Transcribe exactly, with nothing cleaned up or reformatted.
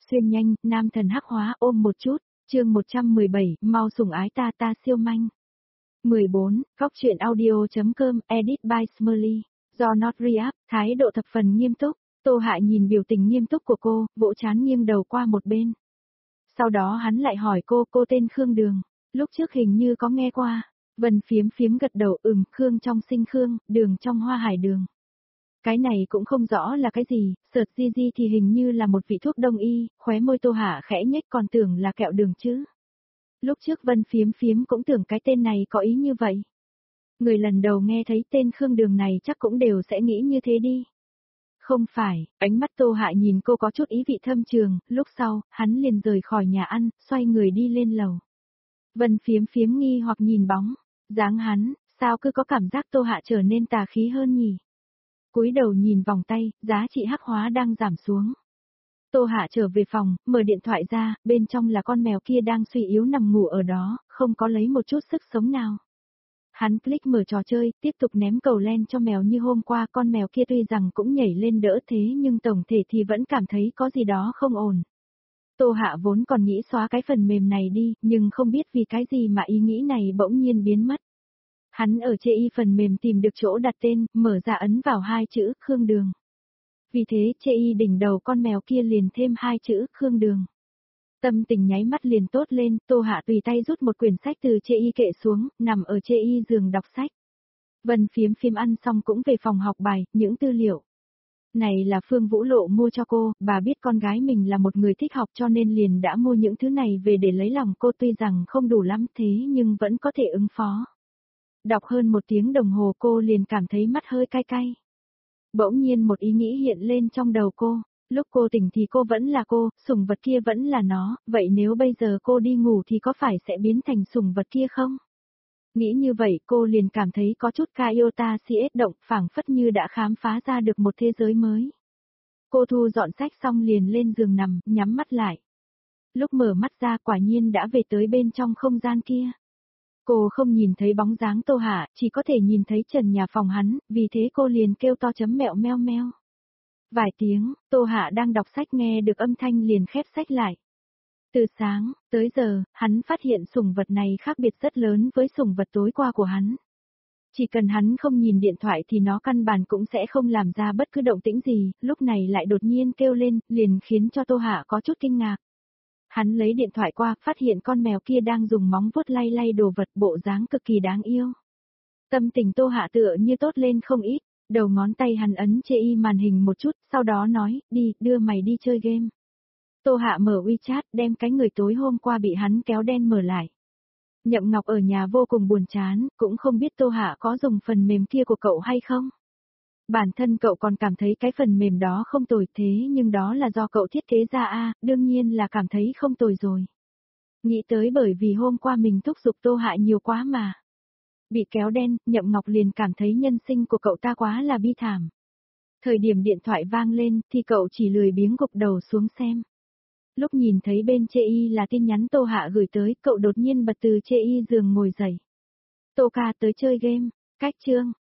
Xuyên nhanh, nam thần hắc hóa ôm một chút, chương một trăm mười bảy, mau sủng ái ta ta siêu manh. mười bốn, Góc truyện audio.com, edit by Smurly, do Not Re-up, thái độ thập phần nghiêm túc, Tô Hạ nhìn biểu tình nghiêm túc của cô, vỗ trán nghiêng đầu qua một bên. Sau đó hắn lại hỏi cô, cô tên Khương Đường, lúc trước hình như có nghe qua, Vân phiếm phiếm gật đầu ừm, Khương trong sinh Khương, Đường trong hoa hải đường. Cái này cũng không rõ là cái gì, sợt di di thì hình như là một vị thuốc đông y, khóe môi Tô Hạ khẽ nhếch còn tưởng là kẹo đường chứ. Lúc trước Vân phiếm phiếm cũng tưởng cái tên này có ý như vậy. Người lần đầu nghe thấy tên Khương Đường này chắc cũng đều sẽ nghĩ như thế đi. Không phải, ánh mắt Tô Hạ nhìn cô có chút ý vị thâm trường, lúc sau, hắn liền rời khỏi nhà ăn, xoay người đi lên lầu. Vân phiếm phiếm nghi hoặc nhìn bóng, dáng hắn, sao cứ có cảm giác Tô Hạ trở nên tà khí hơn nhỉ? Cúi đầu nhìn vòng tay, giá trị hắc hóa đang giảm xuống. Tô Hạ trở về phòng, mở điện thoại ra, bên trong là con mèo kia đang suy yếu nằm ngủ ở đó, không có lấy một chút sức sống nào. Hắn click mở trò chơi, tiếp tục ném cầu len cho mèo như hôm qua, con mèo kia tuy rằng cũng nhảy lên đỡ thế nhưng tổng thể thì vẫn cảm thấy có gì đó không ổn. Tô Hạ vốn còn nghĩ xóa cái phần mềm này đi, nhưng không biết vì cái gì mà ý nghĩ này bỗng nhiên biến mất. Hắn ở chê y phần mềm tìm được chỗ đặt tên, mở ra ấn vào hai chữ Khương Đường. Vì thế chê y đỉnh đầu con mèo kia liền thêm hai chữ Khương Đường. Tâm tình nháy mắt liền tốt lên, Tô Hạ tùy tay rút một quyển sách từ chê y kệ xuống, nằm ở chê y giường đọc sách. Vân phiếm phiếm ăn xong cũng về phòng học bài, những tư liệu. Này là Phương Vũ Lộ mua cho cô, bà biết con gái mình là một người thích học cho nên liền đã mua những thứ này về để lấy lòng cô, tuy rằng không đủ lắm thế nhưng vẫn có thể ứng phó. Đọc hơn một tiếng đồng hồ cô liền cảm thấy mắt hơi cay cay. Bỗng nhiên một ý nghĩ hiện lên trong đầu cô, lúc cô tỉnh thì cô vẫn là cô, sủng vật kia vẫn là nó, vậy nếu bây giờ cô đi ngủ thì có phải sẽ biến thành sủng vật kia không? Nghĩ như vậy cô liền cảm thấy có chút Kaiota xê ét động, phảng phất như đã khám phá ra được một thế giới mới. Cô thu dọn sách xong liền lên giường nằm, nhắm mắt lại. Lúc mở mắt ra quả nhiên đã về tới bên trong không gian kia. Cô không nhìn thấy bóng dáng Tô Hạ, chỉ có thể nhìn thấy trần nhà phòng hắn, vì thế cô liền kêu to chấm mẹo meo meo. Vài tiếng, Tô Hạ đang đọc sách nghe được âm thanh liền khép sách lại. Từ sáng, tới giờ, hắn phát hiện sủng vật này khác biệt rất lớn với sủng vật tối qua của hắn. Chỉ cần hắn không nhìn điện thoại thì nó căn bản cũng sẽ không làm ra bất cứ động tĩnh gì, lúc này lại đột nhiên kêu lên, liền khiến cho Tô Hạ có chút kinh ngạc. Hắn lấy điện thoại qua, phát hiện con mèo kia đang dùng móng vuốt lay lay đồ vật, bộ dáng cực kỳ đáng yêu. Tâm tình Tô Hạ tựa như tốt lên không ít, đầu ngón tay hắn ấn chê y màn hình một chút, sau đó nói, đi, đưa mày đi chơi game. Tô Hạ mở WeChat, đem cái người tối hôm qua bị hắn kéo đen mở lại. Nhậm Ngọc ở nhà vô cùng buồn chán, cũng không biết Tô Hạ có dùng phần mềm kia của cậu hay không. Bản thân cậu còn cảm thấy cái phần mềm đó không tồi thế nhưng đó là do cậu thiết kế ra a, đương nhiên là cảm thấy không tồi rồi. Nghĩ tới bởi vì hôm qua mình thúc giục Tô Hạ nhiều quá mà. Bị kéo đen, Nhậm Ngọc liền cảm thấy nhân sinh của cậu ta quá là bi thảm. Thời điểm điện thoại vang lên thì cậu chỉ lười biếng gục đầu xuống xem. Lúc nhìn thấy bên chê y là tin nhắn Tô Hạ gửi tới, cậu đột nhiên bật từ chê y giường ngồi dậy. Tô ca tới chơi game, cách chương,